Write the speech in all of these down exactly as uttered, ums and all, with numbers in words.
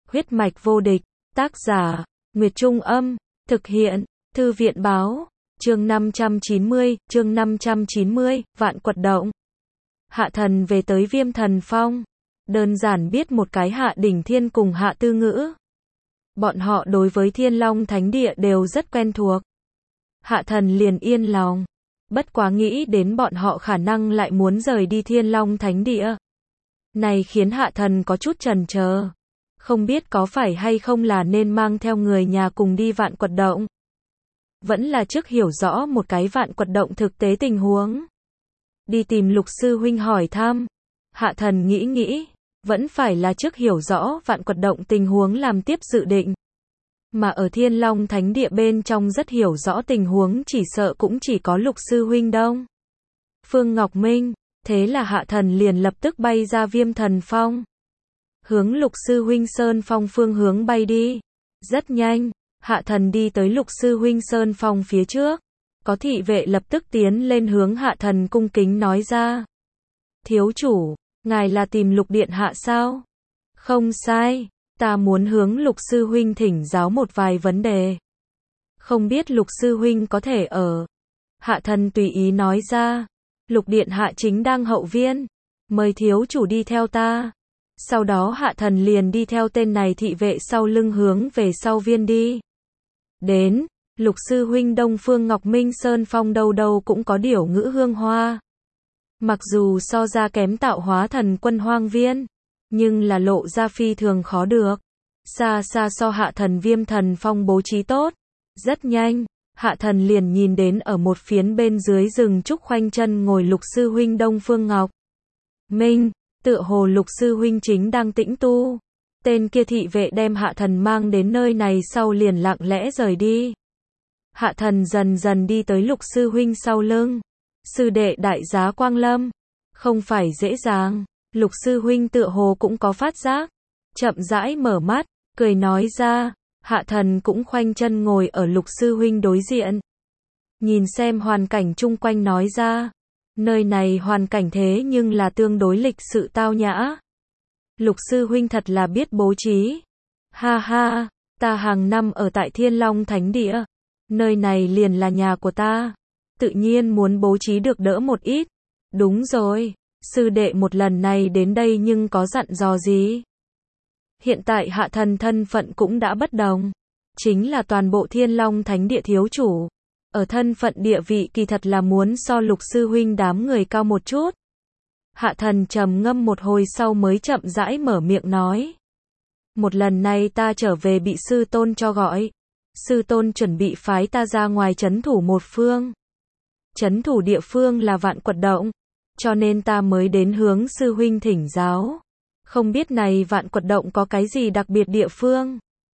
Huyết mạch vô địch, tác giả, Nguyệt Trung Âm, thực hiện, Thư viện Báo, chương năm trăm chín mươi, chương năm trăm chín mươi, Vạn Quật Động. Hạ thần về tới Viêm Thần Phong, đơn giản biết một cái Hạ Đỉnh Thiên cùng Hạ Tư Ngữ. Bọn họ đối với Thiên Long Thánh Địa đều rất quen thuộc. Hạ thần liền yên lòng, bất quá nghĩ đến bọn họ khả năng lại muốn rời đi Thiên Long Thánh Địa. Này khiến Hạ thần có chút chần chờ, không biết có phải hay không là nên mang theo người nhà cùng đi Vạn Quật Động. Vẫn là trước hiểu rõ một cái Vạn Quật Động thực tế tình huống. Đi tìm Lục sư huynh hỏi thăm. Hạ thần nghĩ nghĩ, vẫn phải là trước hiểu rõ Vạn Quật Động tình huống làm tiếp dự định. Mà ở Thiên Long Thánh Địa bên trong rất hiểu rõ tình huống chỉ sợ cũng chỉ có Lục sư huynh đông. Phương Ngọc Minh, thế là Hạ thần liền lập tức bay ra Viêm Thần Phong. Hướng Lục sư huynh Sơn Phong phương hướng bay đi. Rất nhanh, Hạ thần đi tới Lục sư huynh Sơn Phong phía trước. Có thị vệ lập tức tiến lên hướng Hạ thần cung kính nói ra. Thiếu chủ, ngài là tìm Lục điện hạ sao? Không sai, ta muốn hướng Lục sư huynh thỉnh giáo một vài vấn đề. Không biết Lục sư huynh có thể ở. Hạ thần tùy ý nói ra. Lục điện hạ chính đang hậu viên, mời thiếu chủ đi theo ta. Sau đó Hạ thần liền đi theo tên này thị vệ sau lưng hướng về sau viên đi. Đến, Lục sư huynh Đông Phương Ngọc Minh Sơn Phong đâu đâu cũng có điểu ngữ hương hoa. Mặc dù so ra kém tạo hóa thần quân hoang viên, nhưng là lộ ra phi thường khó được. Xa xa so Hạ thần Viêm Thần Phong bố trí tốt. Rất nhanh, Hạ thần liền nhìn đến ở một phiến bên dưới rừng trúc khoanh chân ngồi Lục sư huynh Đông Phương Ngọc Minh, tựa hồ Lục sư huynh chính đang tĩnh tu. Tên kia thị vệ đem Hạ thần mang đến nơi này sau liền lặng lẽ rời đi. Hạ thần dần dần đi tới Lục sư huynh sau lưng. Sư đệ đại giá quang lâm, không phải dễ dàng. Lục sư huynh tựa hồ cũng có phát giác, chậm rãi mở mắt, cười nói ra. Hạ thần cũng khoanh chân ngồi ở Lục sư huynh đối diện. Nhìn xem hoàn cảnh chung quanh nói ra. Nơi này hoàn cảnh thế nhưng là tương đối lịch sự tao nhã. Lục sư huynh thật là biết bố trí. Ha ha, ta hàng năm ở tại Thiên Long Thánh Địa. Nơi này liền là nhà của ta. Tự nhiên muốn bố trí được đỡ một ít. Đúng rồi, sư đệ một lần này đến đây nhưng có dặn dò gì? Hiện tại Hạ thần thân phận cũng đã bất đồng. Chính là toàn bộ Thiên Long Thánh Địa thiếu chủ. Ở thân phận địa vị kỳ thật là muốn so Lục sư huynh đám người cao một chút. Hạ thần trầm ngâm một hồi sau mới chậm rãi mở miệng nói. Một lần này ta trở về bị sư tôn cho gọi. Sư tôn chuẩn bị phái ta ra ngoài trấn thủ một phương. Trấn thủ địa phương là Vạn Quật Động. Cho nên ta mới đến hướng sư huynh thỉnh giáo. Không biết này Vạn Quật Động có cái gì đặc biệt địa phương?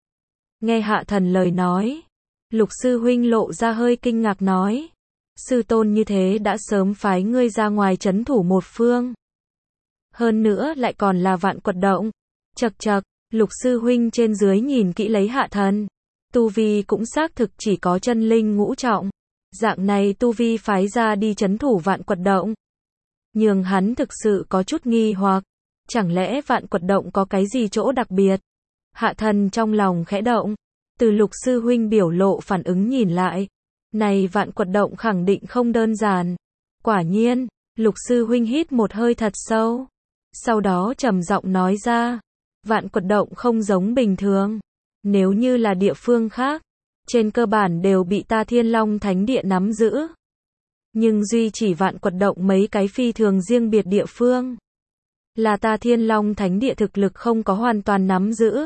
Nghe Hạ thần lời nói. Lục sư huynh lộ ra hơi kinh ngạc nói. Sư tôn như thế đã sớm phái ngươi ra ngoài trấn thủ một phương. Hơn nữa lại còn là Vạn Quật Động. Chậc chậc, Lục sư huynh trên dưới nhìn kỹ lấy Hạ thần. Tu vi cũng xác thực chỉ có chân linh ngũ trọng. Dạng này tu vi phái ra đi trấn thủ Vạn Quật Động. Nhưng hắn thực sự có chút nghi hoặc. Chẳng lẽ Vạn Quật Động có cái gì chỗ đặc biệt? Hạ thần trong lòng khẽ động. Từ Lục sư huynh biểu lộ phản ứng nhìn lại. Này Vạn Quật Động khẳng định không đơn giản. Quả nhiên, Lục sư huynh hít một hơi thật sâu. Sau đó trầm giọng nói ra. Vạn Quật Động không giống bình thường. Nếu như là địa phương khác, trên cơ bản đều bị ta Thiên Long Thánh Địa nắm giữ. Nhưng duy chỉ Vạn Quật Động mấy cái phi thường riêng biệt địa phương. Là ta Thiên Long Thánh Địa thực lực không có hoàn toàn nắm giữ.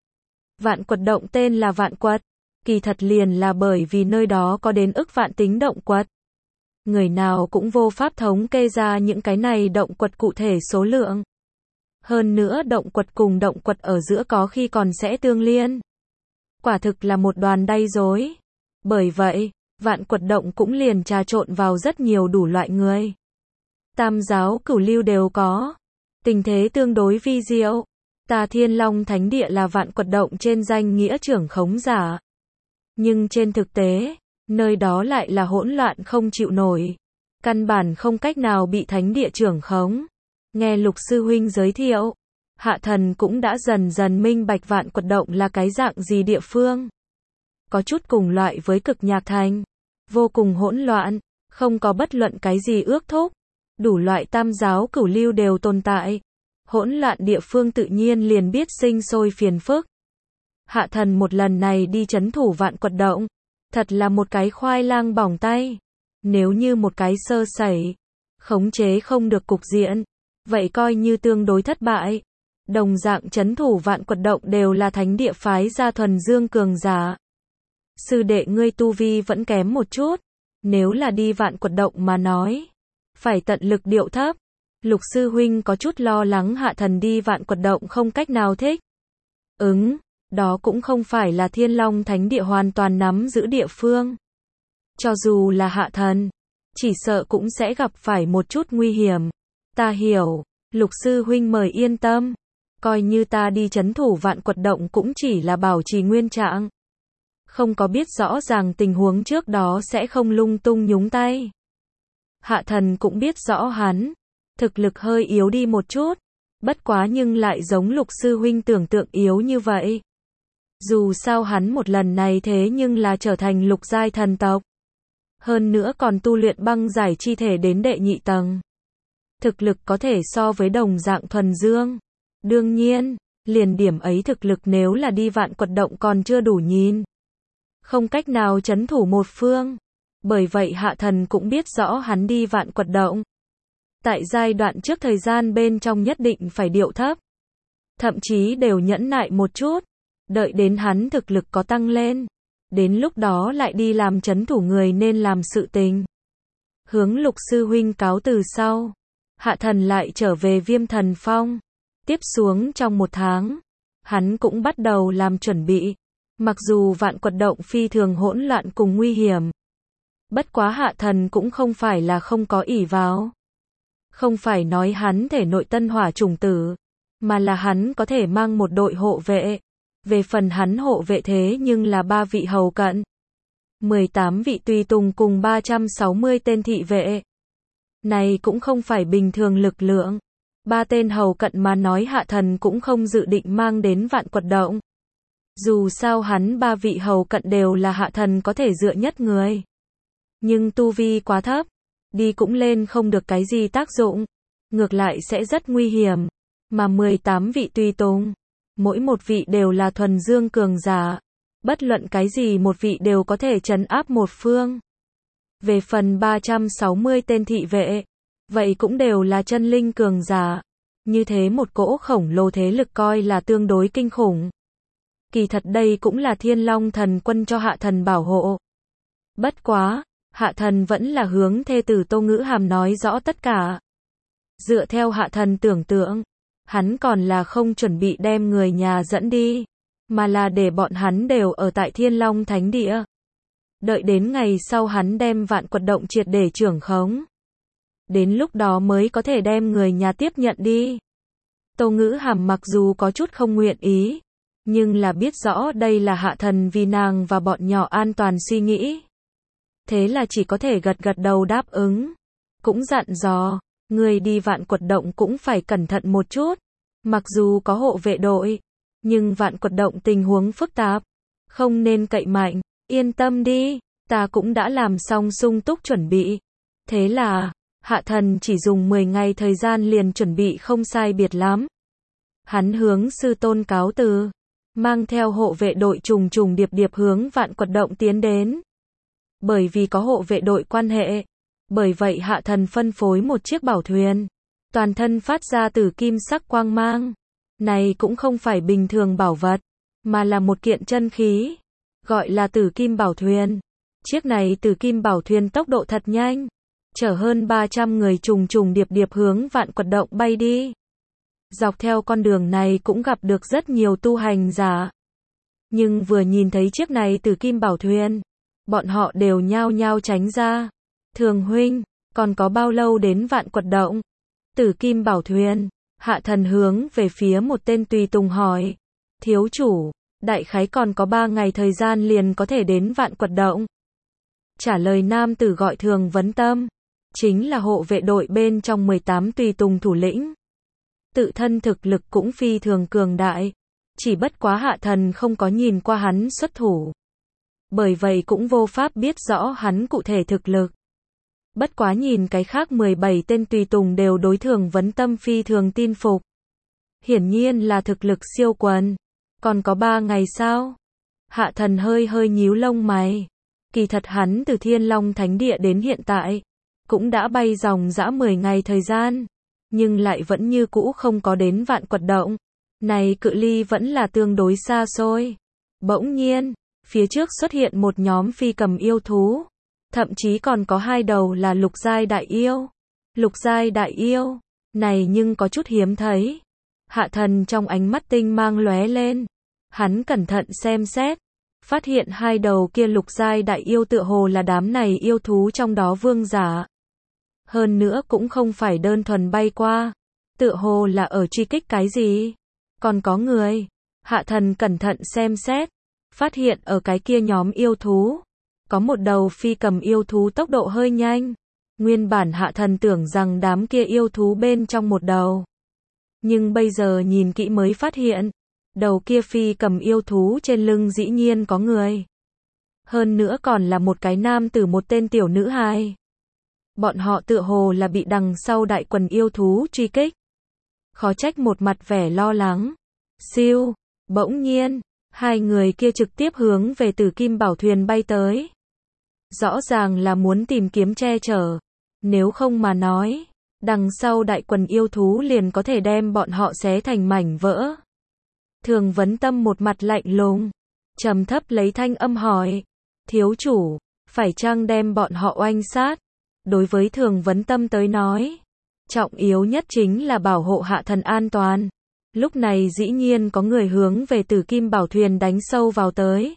Vạn Quật Động tên là Vạn Quật. Kỳ thật liền là bởi vì nơi đó có đến ức vạn tính động quật. Người nào cũng vô pháp thống kê ra những cái này động quật cụ thể số lượng. Hơn nữa động quật cùng động quật ở giữa có khi còn sẽ tương liên. Quả thực là một đoàn đay rối. Bởi vậy, Vạn Quật Động cũng liền trà trộn vào rất nhiều đủ loại người. Tam giáo cửu lưu đều có. Tình thế tương đối vi diệu. Ta Thiên Long Thánh Địa là Vạn Quật Động trên danh nghĩa trưởng khống giả. Nhưng trên thực tế, nơi đó lại là hỗn loạn không chịu nổi. Căn bản không cách nào bị Thánh Địa trưởng khống. Nghe Lục sư huynh giới thiệu, Hạ thần cũng đã dần dần minh bạch Vạn Quật Động là cái dạng gì địa phương. Có chút cùng loại với Cực Nhạc Thành. Vô cùng hỗn loạn, không có bất luận cái gì ước thúc. Đủ loại tam giáo cửu lưu đều tồn tại. Hỗn loạn địa phương tự nhiên liền biết sinh sôi phiền phức. Hạ thần một lần này đi trấn thủ Vạn Quật Động. Thật là một cái khoai lang bỏng tay. Nếu như một cái sơ sẩy, khống chế không được cục diện, vậy coi như tương đối thất bại. Đồng dạng trấn thủ Vạn Quật Động đều là thánh địa phái ra thuần dương cường giả. Sư đệ ngươi tu vi vẫn kém một chút. Nếu là đi Vạn Quật Động mà nói, phải tận lực điệu thấp. Lục sư huynh có chút lo lắng Hạ thần đi Vạn Quật Động không cách nào thích ứng. Đó cũng không phải là Thiên Long Thánh Địa hoàn toàn nắm giữ địa phương. Cho dù là Hạ thần, chỉ sợ cũng sẽ gặp phải một chút nguy hiểm. Ta hiểu, Lục sư huynh mời yên tâm. Coi như ta đi trấn thủ Vạn Quật Động cũng chỉ là bảo trì nguyên trạng. Không có biết rõ ràng tình huống trước đó sẽ không lung tung nhúng tay. Hạ thần cũng biết rõ hắn, thực lực hơi yếu đi một chút. Bất quá nhưng lại giống Lục sư huynh tưởng tượng yếu như vậy. Dù sao hắn một lần này thế nhưng là trở thành lục giai thần tộc. Hơn nữa còn tu luyện băng giải chi thể đến đệ nhị tầng. Thực lực có thể so với đồng dạng thuần dương. Đương nhiên, liền điểm ấy thực lực nếu là đi Vạn Quật Động còn chưa đủ nhìn. Không cách nào trấn thủ một phương. Bởi vậy Hạ thần cũng biết rõ hắn đi Vạn Quật Động. Tại giai đoạn trước thời gian bên trong nhất định phải điệu thấp. Thậm chí đều nhẫn nại một chút. Đợi đến hắn thực lực có tăng lên. Đến lúc đó lại đi làm trấn thủ người nên làm sự tình. Hướng Lục sư huynh cáo từ sau. Hạ thần lại trở về Viêm Thần Phong. Tiếp xuống trong một tháng. Hắn cũng bắt đầu làm chuẩn bị. Mặc dù Vạn Quật Động phi thường hỗn loạn cùng nguy hiểm. Bất quá Hạ thần cũng không phải là không có ỷ vào. Không phải nói hắn thể nội tân hỏa trùng tử. Mà là hắn có thể mang một đội hộ vệ. Về phần hắn hộ vệ thế nhưng là ba vị hầu cận. mười tám vị tùy tùng cùng ba trăm sáu mươi tên thị vệ. Này cũng không phải bình thường lực lượng. Ba tên hầu cận mà nói Hạ thần cũng không dự định mang đến Vạn Quật Động. Dù sao hắn ba vị hầu cận đều là Hạ thần có thể dựa nhất người. Nhưng tu vi quá thấp. Đi cũng lên không được cái gì tác dụng. Ngược lại sẽ rất nguy hiểm. Mà mười tám vị tùy tùng. Mỗi một vị đều là thuần dương cường giả. Bất luận cái gì một vị đều có thể trấn áp một phương. Về phần ba trăm sáu mươi tên thị vệ. Vậy cũng đều là chân linh cường giả. Như thế một cỗ khổng lồ thế lực coi là tương đối kinh khủng. Kỳ thật đây cũng là Thiên Long thần quân cho Hạ thần bảo hộ. Bất quá, Hạ thần vẫn là hướng thê tử Tô Ngữ Hàm nói rõ tất cả. Dựa theo Hạ thần tưởng tượng, hắn còn là không chuẩn bị đem người nhà dẫn đi, mà là để bọn hắn đều ở tại Thiên Long Thánh Địa. Đợi đến ngày sau hắn đem Vạn Quật Động triệt để trưởng khống. Đến lúc đó mới có thể đem người nhà tiếp nhận đi. Tô Ngữ Hàm mặc dù có chút không nguyện ý, nhưng là biết rõ đây là Hạ thần vì nàng và bọn nhỏ an toàn suy nghĩ. Thế là chỉ có thể gật gật đầu đáp ứng. Cũng dặn dò, người đi Vạn Quật Động cũng phải cẩn thận một chút. Mặc dù có hộ vệ đội, nhưng Vạn Quật Động tình huống phức tạp. Không nên cậy mạnh, yên tâm đi, ta cũng đã làm xong sung túc chuẩn bị. Thế là, Hạ thần chỉ dùng mười ngày thời gian liền chuẩn bị không sai biệt lắm. Hắn hướng sư tôn cáo từ, mang theo hộ vệ đội trùng trùng điệp điệp hướng Vạn Quật Động tiến đến. Bởi vì có hộ vệ đội quan hệ, bởi vậy Hạ thần phân phối một chiếc bảo thuyền, toàn thân phát ra tử kim sắc quang mang. Này cũng không phải bình thường bảo vật, mà là một kiện chân khí, gọi là tử kim bảo thuyền. Chiếc này tử kim bảo thuyền tốc độ thật nhanh, chở hơn ba trăm người trùng trùng điệp điệp hướng Vạn Quật Động bay đi. Dọc theo con đường này cũng gặp được rất nhiều tu hành giả. Nhưng vừa nhìn thấy chiếc này tử kim bảo thuyền, bọn họ đều nhao nhao tránh ra. Thường huynh, còn có bao lâu đến Vạn Quật Động? Tử kim bảo thuyền, Hạ thần hướng về phía một tên tùy tùng hỏi. Thiếu chủ, đại khái còn có ba ngày thời gian liền có thể đến Vạn Quật Động. Trả lời nam tử gọi Thường Vấn Tâm, chính là hộ vệ đội bên trong mười tám tùy tùng thủ lĩnh. tự thân thực lực cũng phi thường cường đại. Chỉ bất quá Hạ Thần không có nhìn qua hắn xuất thủ. Bởi vậy cũng vô pháp biết rõ hắn cụ thể thực lực. Bất quá nhìn cái khác mười bảy tên tùy tùng đều đối Thường Vấn Tâm phi thường tin phục. Hiển nhiên là thực lực siêu quần. Còn có ba ngày sao? Hạ Thần hơi hơi nhíu lông mày. Kỳ thật hắn từ Thiên Long Thánh Địa đến hiện tại, cũng đã bay dòng dã mười ngày thời gian, nhưng lại vẫn như cũ không có đến Vạn Quật Động. Này cự ly vẫn là tương đối xa xôi. Bỗng nhiên, phía trước xuất hiện một nhóm phi cầm yêu thú, thậm chí còn có hai đầu là lục giai đại yêu. Lục giai đại yêu, này nhưng có chút hiếm thấy. Hạ Thần trong ánh mắt tinh mang lóe lên, hắn cẩn thận xem xét, phát hiện hai đầu kia lục giai đại yêu tựa hồ là đám này yêu thú trong đó vương giả. Hơn nữa cũng không phải đơn thuần bay qua, tựa hồ là ở truy kích cái gì. Còn có người. Hạ Thần cẩn thận xem xét, phát hiện ở cái kia nhóm yêu thú, có một đầu phi cầm yêu thú tốc độ hơi nhanh. Nguyên bản Hạ Thần tưởng rằng đám kia yêu thú bên trong một đầu. Nhưng bây giờ nhìn kỹ mới phát hiện, đầu kia phi cầm yêu thú trên lưng dĩ nhiên có người. Hơn nữa còn là một cái nam tử một tên tiểu nữ hài. Bọn họ tựa hồ là bị đằng sau đại quần yêu thú truy kích. Khó trách một mặt vẻ lo lắng. Siêu, bỗng nhiên, hai người kia trực tiếp hướng về Tử Kim Bảo Thuyền bay tới. Rõ ràng là muốn tìm kiếm che chở. Nếu không mà nói, đằng sau đại quần yêu thú liền có thể đem bọn họ xé thành mảnh vỡ. Thường Vấn Tâm một mặt lạnh lùng, trầm thấp lấy thanh âm hỏi, thiếu chủ, phải chăng đem bọn họ oanh sát? Đối với Thường Vấn Tâm tới nói, trọng yếu nhất chính là bảo hộ Hạ Thần an toàn. Lúc này dĩ nhiên có người hướng về Tử Kim Bảo Thuyền đánh sâu vào tới.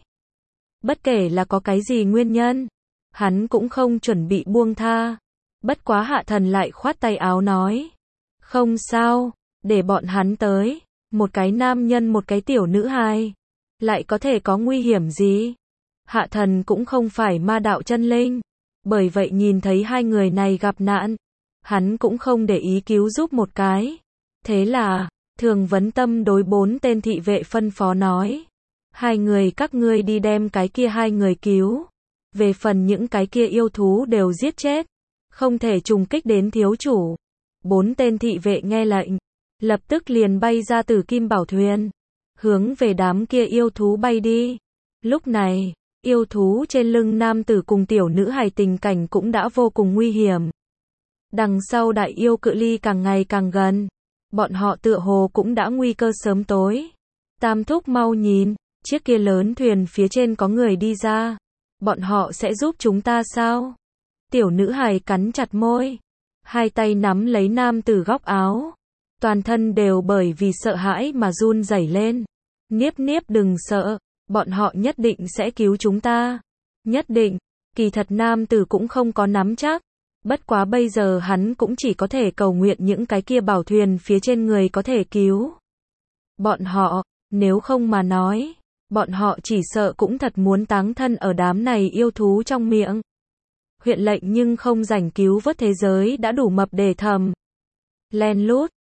Bất kể là có cái gì nguyên nhân, hắn cũng không chuẩn bị buông tha. Bất quá Hạ Thần lại khoát tay áo nói, không sao, để bọn hắn tới. Một cái nam nhân một cái tiểu nữ hài, lại có thể có nguy hiểm gì? Hạ Thần cũng không phải ma đạo chân linh, bởi vậy nhìn thấy hai người này gặp nạn, hắn cũng không để ý cứu giúp một cái. Thế là, Thường Vấn Tâm đối bốn tên thị vệ phân phó nói, hai người các ngươi đi đem cái kia hai người cứu. Về phần những cái kia yêu thú đều giết chết, không thể trùng kích đến thiếu chủ. Bốn tên thị vệ nghe lệnh, lập tức liền bay ra Tử Kim Bảo Thuyền, hướng về đám kia yêu thú bay đi. Lúc này, yêu thú trên lưng nam tử cùng tiểu nữ hài tình cảnh cũng đã vô cùng nguy hiểm. Đằng sau đại yêu cự ly càng ngày càng gần, bọn họ tựa hồ cũng đã nguy cơ sớm tối. Tam thúc mau nhìn, chiếc kia lớn thuyền phía trên có người đi ra. Bọn họ sẽ giúp chúng ta sao? Tiểu nữ hài cắn chặt môi, hai tay nắm lấy nam tử góc áo. Toàn thân đều bởi vì sợ hãi mà run rẩy lên. Niếp niếp đừng sợ, bọn họ nhất định sẽ cứu chúng ta. Nhất định, kỳ thật nam tử cũng không có nắm chắc. Bất quá bây giờ hắn cũng chỉ có thể cầu nguyện những cái kia bảo thuyền phía trên người có thể cứu bọn họ, nếu không mà nói, bọn họ chỉ sợ cũng thật muốn táng thân ở đám này yêu thú trong miệng. Huyện lệnh nhưng không rảnh cứu vớt thế giới đã đủ mập để thầm. Len lút,